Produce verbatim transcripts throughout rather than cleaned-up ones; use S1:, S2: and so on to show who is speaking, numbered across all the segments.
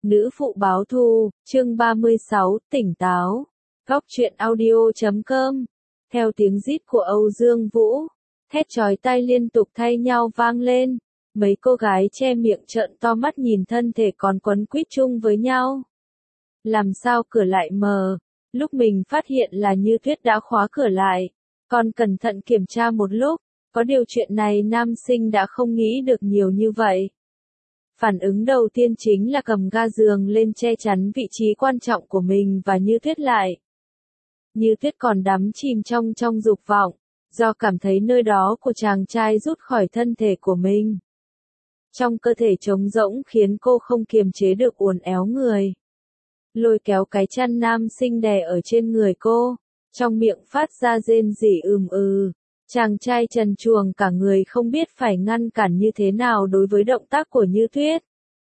S1: Nữ phụ báo thù, chương ba mươi sáu, tỉnh táo. Góc truyện audio chấm com. Theo tiếng rít của Âu Dương Vũ, thét chói tai liên tục thay nhau vang lên. Mấy cô gái che miệng trợn to mắt nhìn thân thể còn quấn quýt chung với nhau. Làm sao cửa lại mở? Lúc mình phát hiện là Như Tuyết đã khóa cửa lại. Còn cẩn thận kiểm tra một lúc, có điều chuyện này nam sinh đã không nghĩ được nhiều như vậy. Phản ứng đầu tiên chính là cầm ga giường lên che chắn vị trí quan trọng của mình và Như Tuyết lại. Như Tuyết còn đắm chìm trong trong dục vọng, do cảm thấy nơi đó của chàng trai rút khỏi thân thể của mình. Trong cơ thể trống rỗng khiến cô không kiềm chế được uốn éo người. Lôi kéo cái chăn nam sinh đè ở trên người cô, trong miệng phát ra rên rỉ ừm ừ. Chàng trai trần truồng cả người không biết phải ngăn cản như thế nào đối với động tác của Như Tuyết.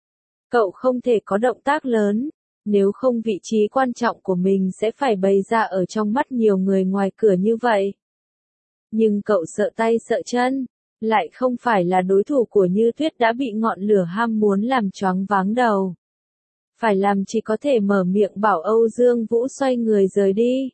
S1: Cậu không thể có động tác lớn, nếu không vị trí quan trọng của mình sẽ phải bày ra ở trong mắt nhiều người ngoài cửa như vậy. Nhưng cậu sợ tay sợ chân, lại không phải là đối thủ của Như Tuyết đã bị ngọn lửa ham muốn làm choáng váng đầu. Phải làm chỉ có thể mở miệng bảo Âu Dương Vũ xoay người rời đi.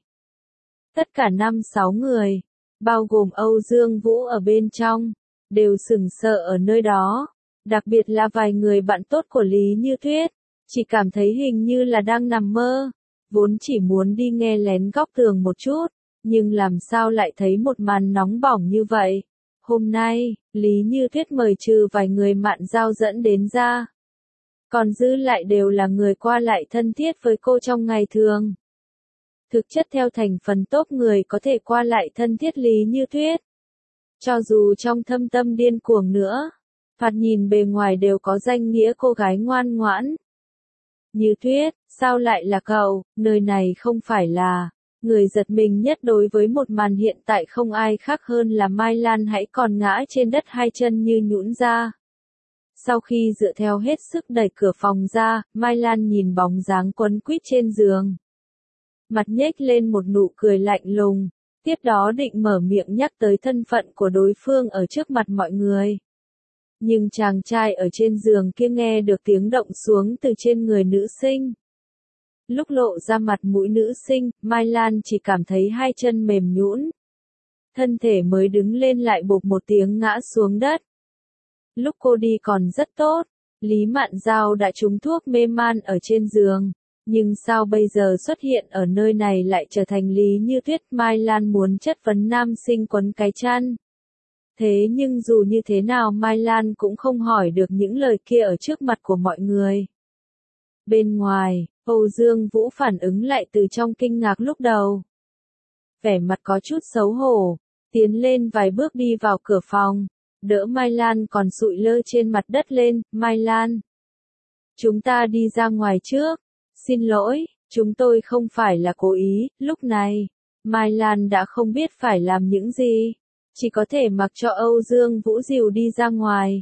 S1: Tất cả năm sáu người, bao gồm Âu Dương Vũ ở bên trong, đều sững sờ ở nơi đó, đặc biệt là vài người bạn tốt của Lý Như Tuyết, chỉ cảm thấy hình như là đang nằm mơ, vốn chỉ muốn đi nghe lén góc tường một chút, nhưng làm sao lại thấy một màn nóng bỏng như vậy. Hôm nay, Lý Như Tuyết mời trừ vài người mạn giao dẫn đến ra, còn dư lại đều là người qua lại thân thiết với cô trong ngày thường. Thực chất theo thành phần top người có thể qua lại thân thiết Lý Như Tuyết. Cho dù trong thâm tâm điên cuồng nữa, thoạt nhìn bề ngoài đều có danh nghĩa cô gái ngoan ngoãn. Như Tuyết, sao lại là cậu, nơi này không phải là... Người giật mình nhất đối với một màn hiện tại không ai khác hơn là Mai Lan hãy còn ngã trên đất hai chân như nhũn ra. Sau khi dựa theo hết sức đẩy cửa phòng ra, Mai Lan nhìn bóng dáng quấn quýt trên giường. Mặt nhếch lên một nụ cười lạnh lùng, tiếp đó định mở miệng nhắc tới thân phận của đối phương ở trước mặt mọi người. Nhưng chàng trai ở trên giường kia nghe được tiếng động xuống từ trên người nữ sinh. Lúc lộ ra mặt mũi nữ sinh, Mai Lan chỉ cảm thấy hai chân mềm nhũn. Thân thể mới đứng lên lại bộp một tiếng ngã xuống đất. Lúc cô đi còn rất tốt, Lý Mạn Giao đã trúng thuốc mê man ở trên giường. Nhưng sao bây giờ xuất hiện ở nơi này lại trở thành Lý Như Tuyết? Mai Lan muốn chất vấn nam sinh quấn cái chăn. Thế nhưng dù như thế nào Mai Lan cũng không hỏi được những lời kia ở trước mặt của mọi người. Bên ngoài, Âu Dương Vũ phản ứng lại từ trong kinh ngạc lúc đầu. Vẻ mặt có chút xấu hổ, tiến lên vài bước đi vào cửa phòng, đỡ Mai Lan còn sụi lơ trên mặt đất lên. Mai Lan, chúng ta đi ra ngoài trước. Xin lỗi, chúng tôi không phải là cố ý. Lúc này, Mai Lan đã không biết phải làm những gì, chỉ có thể mặc cho Âu Dương Vũ dìu đi ra ngoài.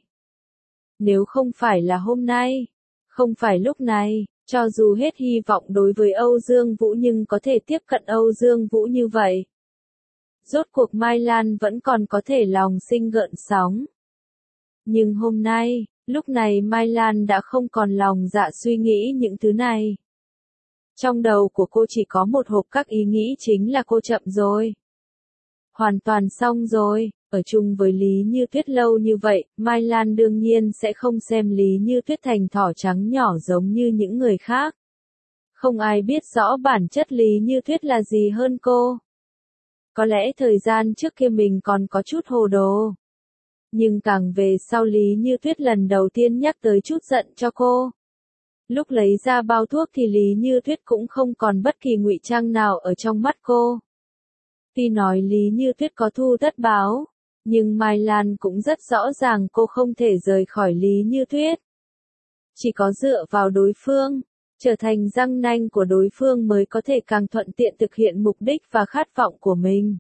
S1: Nếu không phải là hôm nay, không phải lúc này, cho dù hết hy vọng đối với Âu Dương Vũ nhưng có thể tiếp cận Âu Dương Vũ như vậy. Rốt cuộc Mai Lan vẫn còn có thể lòng sinh gợn sóng. Nhưng hôm nay, lúc này Mai Lan đã không còn lòng dạ suy nghĩ những thứ này. Trong đầu của cô chỉ có một hộp các ý nghĩ chính là cô chậm rồi. Hoàn toàn xong rồi, ở chung với Lý Như Tuyết lâu như vậy, Mai Lan đương nhiên sẽ không xem Lý Như Tuyết thành thỏ trắng nhỏ giống như những người khác. Không ai biết rõ bản chất Lý Như Tuyết là gì hơn cô. Có lẽ thời gian trước kia mình còn có chút hồ đồ. Nhưng càng về sau Lý Như Tuyết lần đầu tiên nhắc tới chút giận cho cô. Lúc lấy ra bao thuốc thì Lý Như Tuyết cũng không còn bất kỳ ngụy trang nào ở trong mắt cô. Tuy nói Lý Như Tuyết có thu tất báo, nhưng Mai Lan cũng rất rõ ràng cô không thể rời khỏi Lý Như Tuyết. Chỉ có dựa vào đối phương, trở thành răng nanh của đối phương mới có thể càng thuận tiện thực hiện mục đích và khát vọng của mình.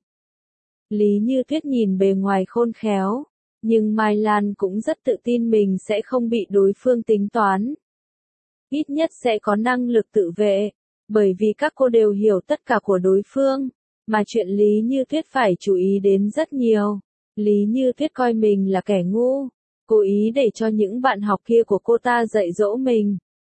S1: Lý Như Tuyết nhìn bề ngoài khôn khéo, nhưng Mai Lan cũng rất tự tin mình sẽ không bị đối phương tính toán. Ít nhất sẽ có năng lực tự vệ, bởi vì các cô đều hiểu tất cả của đối phương, mà chuyện Lý Như Tuyết phải chú ý đến rất nhiều. Lý Như Tuyết coi mình là kẻ ngu, cố ý để cho những bạn học kia của cô ta dạy dỗ mình.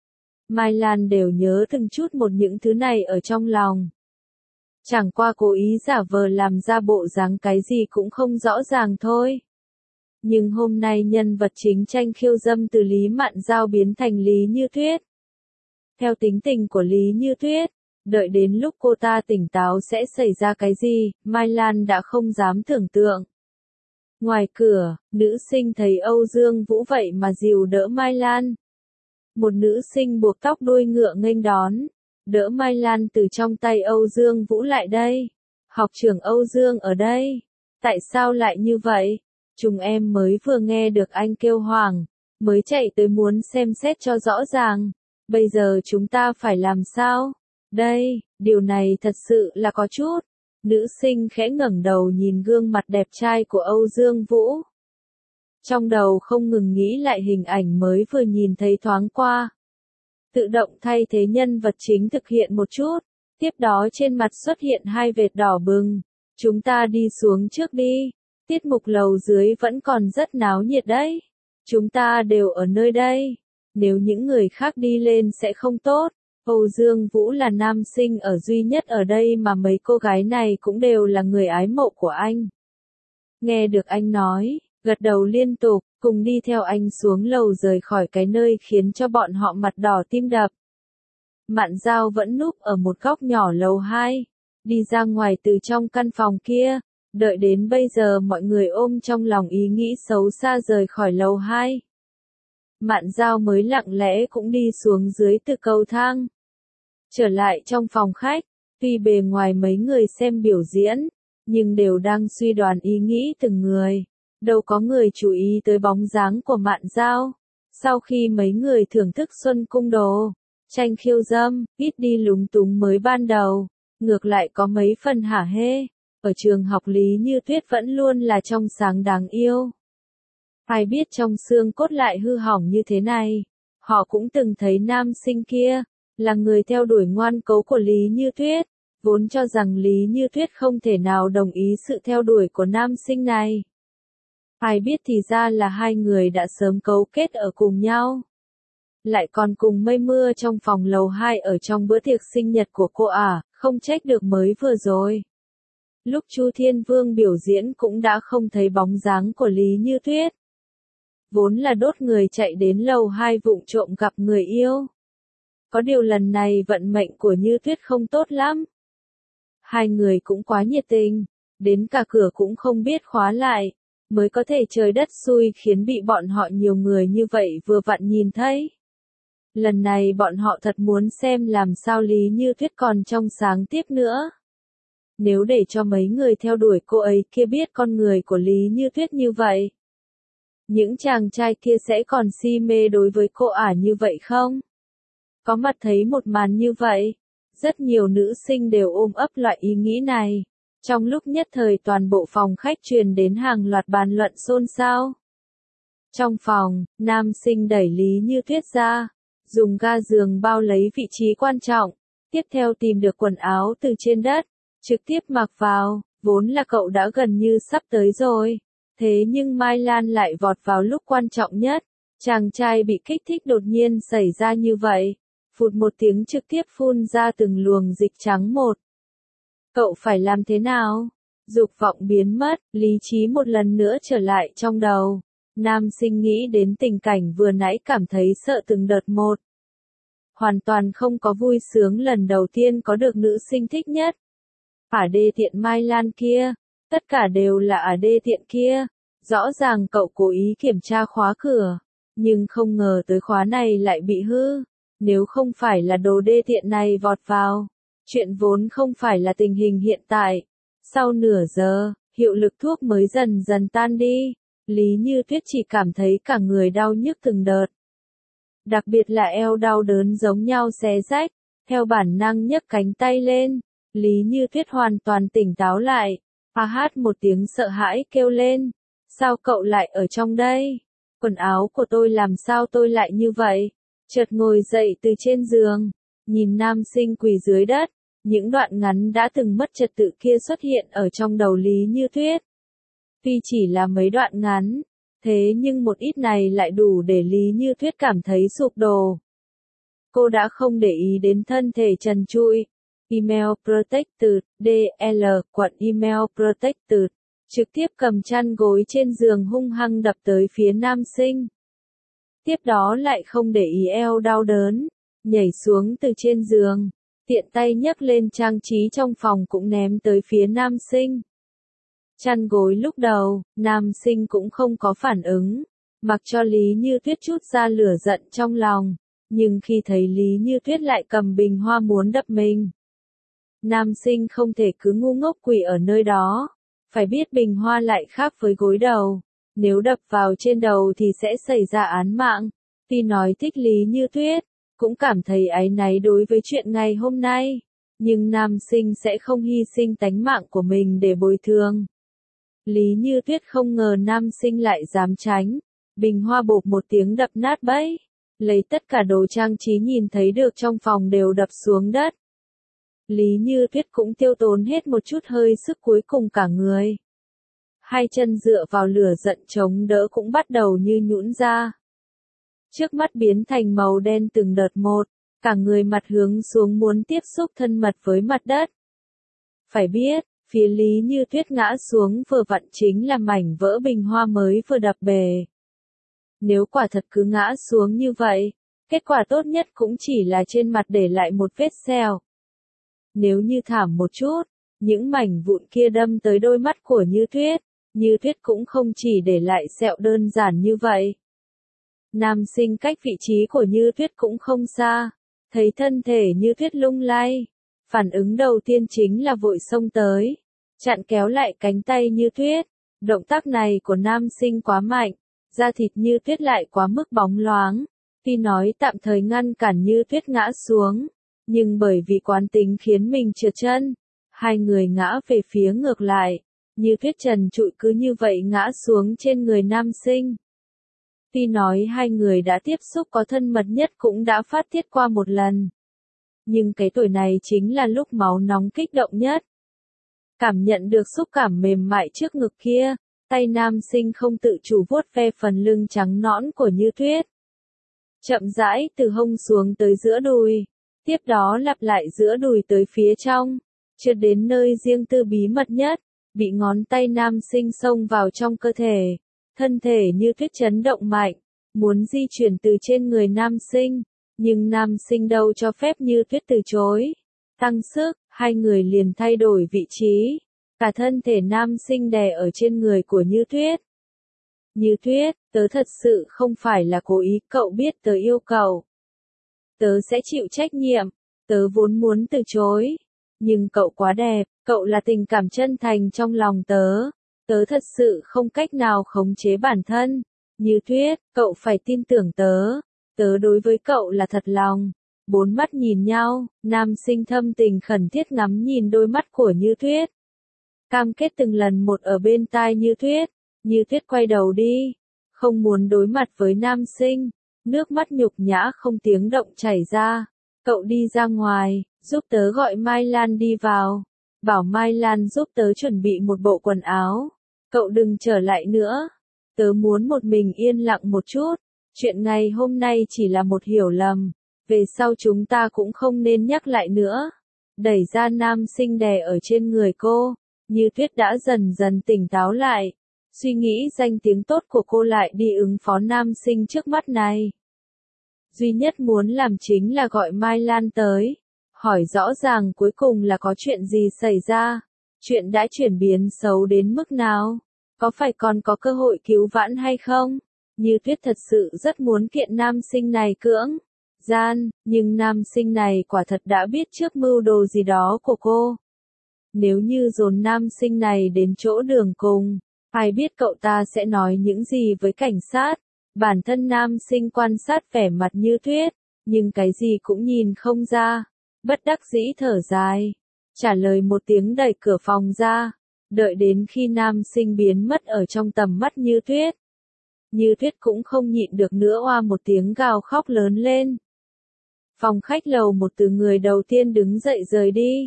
S1: Mai Lan đều nhớ từng chút một những thứ này ở trong lòng. Chẳng qua cố ý giả vờ làm ra bộ dáng cái gì cũng không rõ ràng thôi. Nhưng hôm nay nhân vật chính tranh khiêu dâm từ Lý Mạn Giao biến thành Lý Như Tuyết. Theo tính tình của Lý Như Tuyết, đợi đến lúc cô ta tỉnh táo sẽ xảy ra cái gì, Mai Lan đã không dám tưởng tượng. Ngoài cửa, nữ sinh thấy Âu Dương Vũ vậy mà dìu đỡ Mai Lan. Một nữ sinh buộc tóc đuôi ngựa nghênh đón, đỡ Mai Lan từ trong tay Âu Dương Vũ lại đây. Học trưởng Âu Dương ở đây. Tại sao lại như vậy? Chúng em mới vừa nghe được anh kêu hoảng, mới chạy tới muốn xem xét cho rõ ràng. Bây giờ chúng ta phải làm sao? Đây, điều này thật sự là có chút. Nữ sinh khẽ ngẩng đầu nhìn gương mặt đẹp trai của Âu Dương Vũ. Trong đầu không ngừng nghĩ lại hình ảnh mới vừa nhìn thấy thoáng qua. Tự động thay thế nhân vật chính thực hiện một chút. Tiếp đó trên mặt xuất hiện hai vệt đỏ bừng. Chúng ta đi xuống trước đi. Tiết mục lầu dưới vẫn còn rất náo nhiệt đấy. Chúng ta đều ở nơi đây. Nếu những người khác đi lên sẽ không tốt. Âu Dương Vũ là nam sinh ở duy nhất ở đây mà mấy cô gái này cũng đều là người ái mộ của anh. Nghe được anh nói, gật đầu liên tục, cùng đi theo anh xuống lầu rời khỏi cái nơi khiến cho bọn họ mặt đỏ tim đập. Mạn Giao vẫn núp ở một góc nhỏ lầu hai, đi ra ngoài từ trong căn phòng kia, đợi đến bây giờ mọi người ôm trong lòng ý nghĩ xấu xa rời khỏi lầu hai. Mạn Giao mới lặng lẽ cũng đi xuống dưới từ cầu thang. Trở lại trong phòng khách, tuy bề ngoài mấy người xem biểu diễn, nhưng đều đang suy đoán ý nghĩ từng người. Đâu có người chú ý tới bóng dáng của Mạn Giao. Sau khi mấy người thưởng thức Xuân Cung Đồ, tranh khiêu dâm, ít đi lúng túng mới ban đầu, ngược lại có mấy phần hả hê. Ở trường học Lý Như Tuyết vẫn luôn là trong sáng đáng yêu. Ai biết trong xương cốt lại hư hỏng như thế này. Họ cũng từng thấy nam sinh kia, là người theo đuổi ngoan cố của Lý Như Tuyết, vốn cho rằng Lý Như Tuyết không thể nào đồng ý sự theo đuổi của nam sinh này. Ai biết thì ra là hai người đã sớm cấu kết ở cùng nhau. Lại còn cùng mây mưa trong phòng lầu hai ở trong bữa tiệc sinh nhật của cô à, không trách được mới vừa rồi. Lúc Chu Thiên Vương biểu diễn cũng đã không thấy bóng dáng của Lý Như Tuyết. Vốn là đốt người chạy đến lầu hai vụng trộm gặp người yêu. Có điều lần này vận mệnh của Như Tuyết không tốt lắm. Hai người cũng quá nhiệt tình, đến cả cửa cũng không biết khóa lại, mới có thể trời đất xui khiến bị bọn họ nhiều người như vậy vừa vặn nhìn thấy. Lần này bọn họ thật muốn xem làm sao Lý Như Tuyết còn trong sáng tiếp nữa. Nếu để cho mấy người theo đuổi cô ấy kia biết con người của Lý Như Tuyết như vậy, những chàng trai kia sẽ còn si mê đối với cô ả như vậy không? Có mặt thấy một màn như vậy, rất nhiều nữ sinh đều ôm ấp loại ý nghĩ này. Trong lúc nhất thời toàn bộ phòng khách truyền đến hàng loạt bàn luận xôn xao. Trong phòng, nam sinh đẩy Lý Như Tuyết ra, dùng ga giường bao lấy vị trí quan trọng, tiếp theo tìm được quần áo từ trên đất, trực tiếp mặc vào, vốn là cậu đã gần như sắp tới rồi. Thế nhưng Mai Lan lại vọt vào lúc quan trọng nhất, chàng trai bị kích thích đột nhiên xảy ra như vậy, phụt một tiếng trực tiếp phun ra từng luồng dịch trắng một. Cậu phải làm thế nào? Dục vọng biến mất, lý trí một lần nữa trở lại trong đầu. Nam sinh nghĩ đến tình cảnh vừa nãy cảm thấy sợ từng đợt một. Hoàn toàn không có vui sướng lần đầu tiên có được nữ sinh thích nhất. Ả đê tiện Mai Lan kia, tất cả đều là ả đê tiện kia. Rõ ràng cậu cố ý kiểm tra khóa cửa, nhưng không ngờ tới khóa này lại bị hư. Nếu không phải là đồ đê tiện này vọt vào, chuyện vốn không phải là tình hình hiện tại. Sau nửa giờ, hiệu lực thuốc mới dần dần tan đi. Lý Như Tuyết chỉ cảm thấy cả người đau nhức từng đợt. Đặc biệt là eo đau đớn giống nhau xé rách. Theo bản năng nhấc cánh tay lên, Lý Như Tuyết hoàn toàn tỉnh táo lại. A hát một tiếng sợ hãi kêu lên. Sao cậu lại ở trong đây? Quần áo của tôi làm sao tôi lại như vậy? Chợt ngồi dậy từ trên giường, nhìn nam sinh quỳ dưới đất. Những đoạn ngắn đã từng mất trật tự kia xuất hiện ở trong đầu Lý Như Tuyết. Tuy chỉ là mấy đoạn ngắn, thế nhưng một ít này lại đủ để Lý Như Tuyết cảm thấy sụp đổ. cô đã không để ý đến thân thể trần trụi. Email Protected, đê lờ, quận Email Protected, trực tiếp cầm chăn gối trên giường hung hăng đập tới phía nam sinh. Tiếp đó lại không để ý eo đau đớn, nhảy xuống từ trên giường, tiện tay nhấc lên trang trí trong phòng cũng ném tới phía nam sinh. Chăn gối lúc đầu, nam sinh cũng không có phản ứng, mặc cho Lý Như Tuyết trút ra lửa giận trong lòng, nhưng khi thấy Lý Như Tuyết lại cầm bình hoa muốn đập mình, nam sinh không thể cứ ngu ngốc quỳ ở nơi đó, phải biết bình hoa lại khác với gối đầu, nếu đập vào trên đầu thì sẽ xảy ra án mạng. Tuy nói thích Lý Như Tuyết, cũng cảm thấy áy náy đối với chuyện ngày hôm nay, nhưng nam sinh sẽ không hy sinh tánh mạng của mình để bồi thường. Lý Như Tuyết không ngờ nam sinh lại dám tránh, bình hoa bộp một tiếng đập nát bấy, lấy tất cả đồ trang trí nhìn thấy được trong phòng đều đập xuống đất. Lý Như Tuyết cũng tiêu tốn hết một chút hơi sức cuối cùng cả người. Hai chân dựa vào lửa giận chống đỡ cũng bắt đầu như nhũn ra. Trước mắt biến thành màu đen từng đợt một, cả người mặt hướng xuống muốn tiếp xúc thân mật với mặt đất. Phải biết, phía Lý Như Tuyết ngã xuống vừa vặn chính là mảnh vỡ bình hoa mới vừa đập bể. Nếu quả thật cứ ngã xuống như vậy, kết quả tốt nhất cũng chỉ là trên mặt để lại một vết sẹo. Nếu như thảm một chút, những mảnh vụn kia đâm tới đôi mắt của Như Tuyết, Như Tuyết cũng không chỉ để lại sẹo đơn giản như vậy. Nam sinh cách vị trí của Như Tuyết cũng không xa, thấy thân thể Như Tuyết lung lay, phản ứng đầu tiên chính là vội xông tới, chặn kéo lại cánh tay Như Tuyết. Động tác này của nam sinh quá mạnh, da thịt Như Tuyết lại quá mức bóng loáng, tuy nói tạm thời ngăn cản Như Tuyết ngã xuống, nhưng bởi vì quán tính khiến mình trượt chân, hai người ngã về phía ngược lại, Như Tuyết trần trụi cứ như vậy ngã xuống trên người nam sinh. Tuy nói hai người đã tiếp xúc có thân mật nhất cũng đã phát tiết qua một lần, nhưng cái tuổi này chính là lúc máu nóng kích động nhất. Cảm nhận được xúc cảm mềm mại trước ngực kia, tay nam sinh không tự chủ vuốt ve phần lưng trắng nõn của Như Tuyết. Chậm rãi từ hông xuống tới giữa đùi, tiếp đó lặp lại giữa đùi tới phía trong, chưa đến nơi riêng tư bí mật nhất, bị ngón tay nam sinh xông vào trong cơ thể. Thân thể Như Tuyết chấn động mạnh, muốn di chuyển từ trên người nam sinh, nhưng nam sinh đâu cho phép Như Tuyết từ chối. Tăng sức, hai người liền thay đổi vị trí, cả thân thể nam sinh đè ở trên người của Như Tuyết. Như Tuyết, tớ thật sự không phải là cố ý, cậu biết tớ yêu cậu. Tớ sẽ chịu trách nhiệm, tớ vốn muốn từ chối. Nhưng cậu quá đẹp, cậu là tình cảm chân thành trong lòng tớ. Tớ thật sự không cách nào khống chế bản thân. Như Tuyết, cậu phải tin tưởng tớ. Tớ đối với cậu là thật lòng. Bốn mắt nhìn nhau, nam sinh thâm tình khẩn thiết ngắm nhìn đôi mắt của Như Tuyết. Cam kết từng lần một ở bên tai Như Tuyết. Như Tuyết quay đầu đi, không muốn đối mặt với nam sinh. Nước mắt nhục nhã không tiếng động chảy ra. Cậu đi ra ngoài, giúp tớ gọi Mai Lan đi vào. Bảo Mai Lan giúp tớ chuẩn bị một bộ quần áo. Cậu đừng trở lại nữa. Tớ muốn một mình yên lặng một chút. Chuyện ngày hôm nay chỉ là một hiểu lầm. Về sau chúng ta cũng không nên nhắc lại nữa. Đẩy ra nam sinh đè ở trên người cô. Như Tuyết đã dần dần tỉnh táo lại. Suy nghĩ danh tiếng tốt của cô lại đi ứng phó nam sinh trước mắt này. Duy nhất muốn làm chính là gọi Mai Lan tới. Hỏi rõ ràng cuối cùng là có chuyện gì xảy ra. Chuyện đã chuyển biến xấu đến mức nào? Có phải còn có cơ hội cứu vãn hay không? Như Tuyết thật sự rất muốn kiện nam sinh này cưỡng gian, nhưng nam sinh này quả thật đã biết trước mưu đồ gì đó của cô. Nếu như dồn nam sinh này đến chỗ đường cùng, ai biết cậu ta sẽ nói những gì với cảnh sát. Bản thân nam sinh quan sát vẻ mặt Như Tuyết, nhưng cái gì cũng nhìn không ra. Bất đắc dĩ thở dài, trả lời một tiếng đẩy cửa phòng ra, đợi đến khi nam sinh biến mất ở trong tầm mắt Như Tuyết. Như Tuyết cũng không nhịn được nữa oa một tiếng gào khóc lớn lên. Phòng khách lầu một từ người đầu tiên đứng dậy rời đi.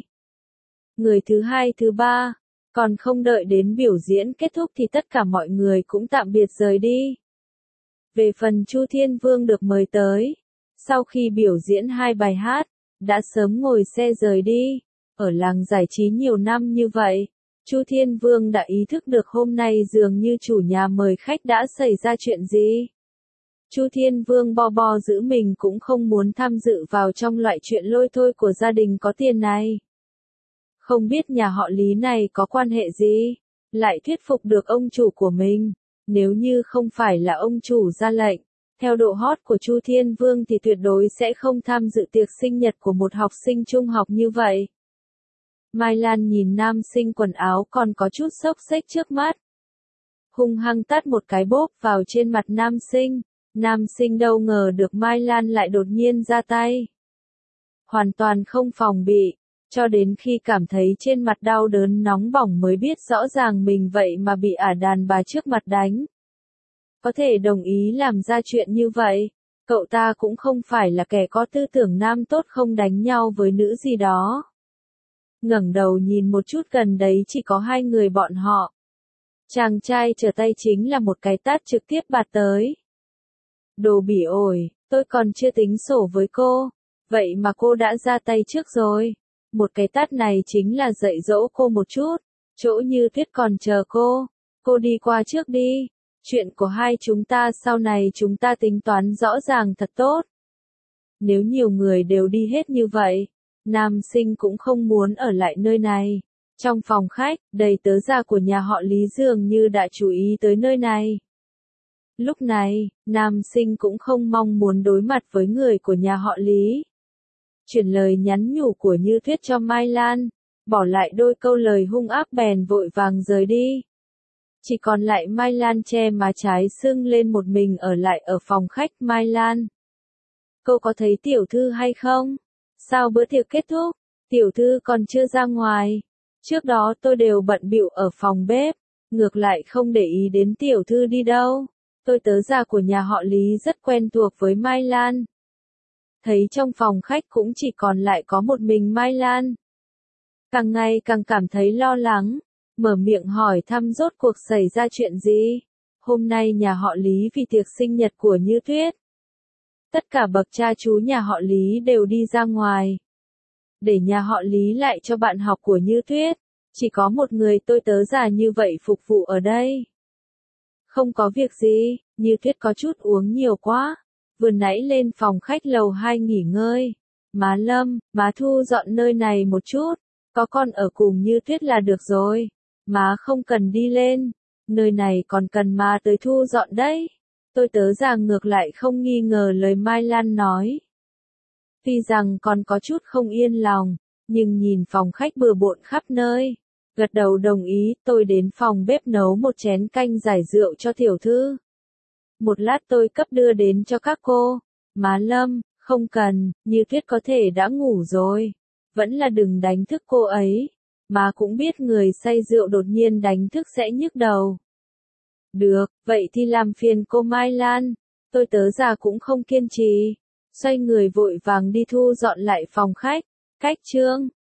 S1: Người thứ hai thứ ba, còn không đợi đến biểu diễn kết thúc thì tất cả mọi người cũng tạm biệt rời đi. Về phần Chu Thiên Vương được mời tới, Sau khi biểu diễn hai bài hát, đã sớm ngồi xe rời đi. Ở làng giải trí nhiều năm như vậy, Chu Thiên Vương đã ý thức được hôm nay dường như chủ nhà mời khách đã xảy ra chuyện gì. Chu Thiên Vương bo bo giữ mình cũng không muốn tham dự vào trong loại chuyện lôi thôi của gia đình có tiền này. Không biết nhà họ Lý này có quan hệ gì, lại thuyết phục được ông chủ của mình. Nếu như không phải là ông chủ ra lệnh, theo độ hot của Chu Thiên Vương thì tuyệt đối sẽ không tham dự tiệc sinh nhật của một học sinh trung học như vậy. Mai Lan nhìn nam sinh quần áo còn có chút xốc xếch trước mắt. Hung hăng tát một cái bốp vào trên mặt nam sinh. Nam sinh đâu ngờ được Mai Lan lại đột nhiên ra tay. Hoàn toàn không phòng bị, cho đến khi cảm thấy trên mặt đau đớn nóng bỏng mới biết rõ ràng mình vậy mà bị ả đàn bà trước mặt đánh. Có thể đồng ý làm ra chuyện như vậy, cậu ta cũng không phải là kẻ có tư tưởng nam tốt không đánh nhau với nữ gì đó. Ngẩng đầu nhìn một chút gần đấy chỉ có hai người bọn họ. Chàng trai trở tay chính là một cái tát trực tiếp bạt tới. Đồ bỉ ổi, tôi còn chưa tính sổ với cô, vậy mà cô đã ra tay trước rồi. Một cái tát này chính là dạy dỗ cô một chút, chỗ Như Tuyết còn chờ cô, cô đi qua trước đi. Chuyện của hai chúng ta sau này chúng ta tính toán rõ ràng thật tốt. Nếu nhiều người đều đi hết như vậy, nam sinh cũng không muốn ở lại nơi này. Trong phòng khách, đầy tớ gia của nhà họ Lý dường như đã chú ý tới nơi này. Lúc này, nam sinh cũng không mong muốn đối mặt với người của nhà họ Lý. Chuyển lời nhắn nhủ của Như Tuyết cho Mai Lan, bỏ lại đôi câu lời hung ác bèn vội vàng rời đi. Chỉ còn lại Mai Lan che má trái sưng lên một mình ở lại ở phòng khách. Mai Lan, cô có thấy tiểu thư hay không? Sao bữa tiệc kết thúc, tiểu thư còn chưa ra ngoài? Trước đó tôi đều bận bịu ở phòng bếp, ngược lại không để ý đến tiểu thư đi đâu. Tôi tớ gia của nhà họ Lý rất quen thuộc với Mai Lan. Thấy trong phòng khách cũng chỉ còn lại có một mình Mai Lan. Càng ngày càng cảm thấy lo lắng, mở miệng hỏi thăm rốt cuộc xảy ra chuyện gì. Hôm nay nhà họ Lý vì tiệc sinh nhật của Như Tuyết. Tất cả bậc cha chú nhà họ Lý đều đi ra ngoài. Để nhà họ Lý lại cho bạn học của Như Tuyết. Chỉ có một người tôi tớ già như vậy phục vụ ở đây. Không có việc gì, Như Tuyết có chút uống nhiều quá. Vừa nãy lên phòng khách lầu hai nghỉ ngơi. Má Lâm, má thu dọn nơi này một chút. Có con ở cùng Như Tuyết là được rồi. Má không cần đi lên. Nơi này còn cần má tới thu dọn đấy. Tôi tớ già ngược lại không nghi ngờ lời Mai Lan nói. Tuy rằng còn có chút không yên lòng, nhưng nhìn phòng khách bừa bộn khắp nơi. Gật đầu đồng ý, tôi đến phòng bếp nấu một chén canh giải rượu cho tiểu thư. Một lát tôi cấp đưa đến cho các cô. Má Lâm, không cần, Như Tuyết có thể đã ngủ rồi. Vẫn là đừng đánh thức cô ấy. Má cũng biết người say rượu đột nhiên đánh thức sẽ nhức đầu. Được, vậy thì làm phiền cô Mai Lan. Tôi tớ già cũng không kiên trì. Xoay người vội vàng đi thu dọn lại phòng khách. Cách chương